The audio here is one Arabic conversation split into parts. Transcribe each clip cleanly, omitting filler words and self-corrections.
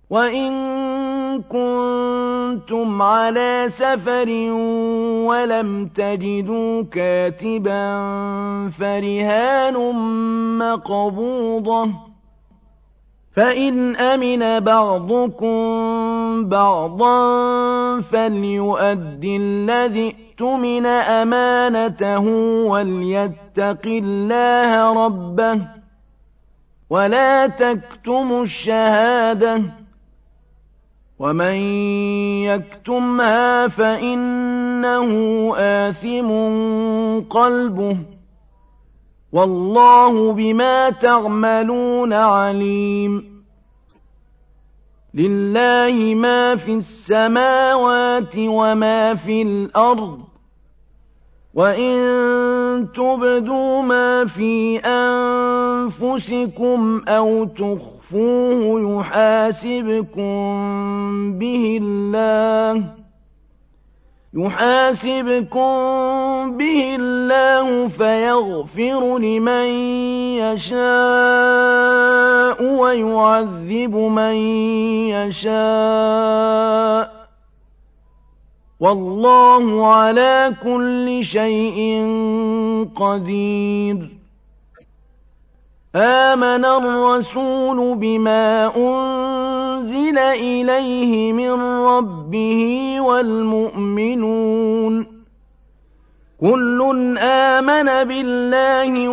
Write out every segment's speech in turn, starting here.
وَإِن كُنتُمْ عَلَىٰ سَفَرٍ وَلَمْ تَجِدُوا كَاتِبًا فَرِهَانٌ مَّقْبُوضَةٌ ۖ فَإِنْ أَمِنَ بَعْضُكُم بَعْضًا فَلْيُؤَدِّ الَّذِي اؤْتُمِنَ أَمَانَتَهُ وَلْيَتَّقِ اللَّهَ رَبَّهُ ۖ وَلَا تَكْتُمُوا الشَّهَادَةَ ۚ وَمَن يَكْتُمْهَا فَإِنَّهُ آثِمٌ قَلْبُهُ ۗ وَاللَّهُ بِمَا تَعْمَلُونَ عَلِيمٌ. لِلَّهِ مَا فِي السَّمَاوَاتِ وَمَا في الْأَرْضِ ۚ وَإِن تُبْدُوا مَا فِي أَنفُسِكُمْ أَوْ تُخْفُوهُ يُحَاسِبْكُم بِهِ اللَّهُ فَيَغْفِرُ لِمَن يَشَاءُ وَيُعَذِّبُ مَن يَشَاءُ ۗ وَاللَّهُ عَلَىٰ كُلِّ شَيْءٍ قَدِيرٌ. آمَنَ الرَّسُولُ بِمَا أُنزِلَ إِلَيْهِ مِن رَّبِّهِ وَالْمُؤْمِنُونَ كُلٌّ آمَنَ بِاللَّهِ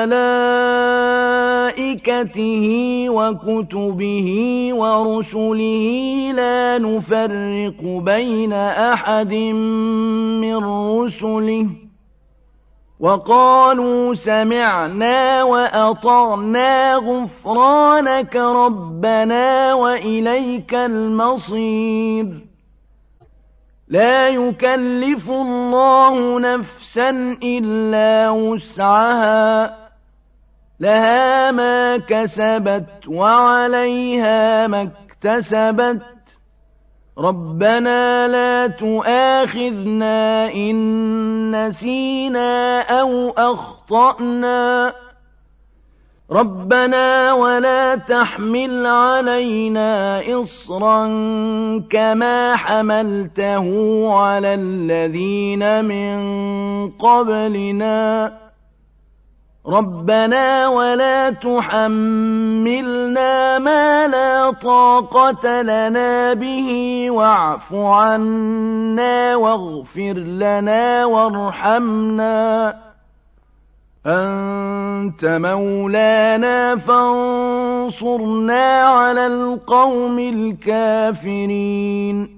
وَمَلَائِكَتِهِ وَكُتُبِهِ وَرُسُلِهِ لَا نُفَرِّقُ بَيْنَ أَحَدٍ مِّن رُّسُلِهِ ۚ وَقَالُوا سَمِعْنَا وَأَطَعْنَا غُفْرَانَكَ رَبَّنَا وَإِلَيْكَ الْمَصِيرُ. لَا يُكَلِّفُ اللَّهُ نَفْسًا إِلَّا وُسْعَهَا ۚ لَهَا مَا كَسَبَتْ وَعَلَيْهَا مَا اكْتَسَبَتْ ۗ رَبَّنَا لَا تُؤَاخِذْنَا إِن نَّسِينَا أَوْ أَخْطَأْنَا، رَبَّنَا وَلَا تَحْمِلْ عَلَيْنَا إِصْرًا كَمَا حَمَلْتَهُ عَلَى الَّذِينَ مِن قَبْلِنَا، رَبَّنَا وَلَا تُحَمِّلْنَا مَا لَا طَاقَةَ لَنَا بِهِ وَاعْفُ عَنَّا وَاغْفِرْ لَنَا وَارْحَمْنَا، أَنتَ مَوْلَانَا فَانصُرْنَا عَلَى الْقَوْمِ الْكَافِرِينَ.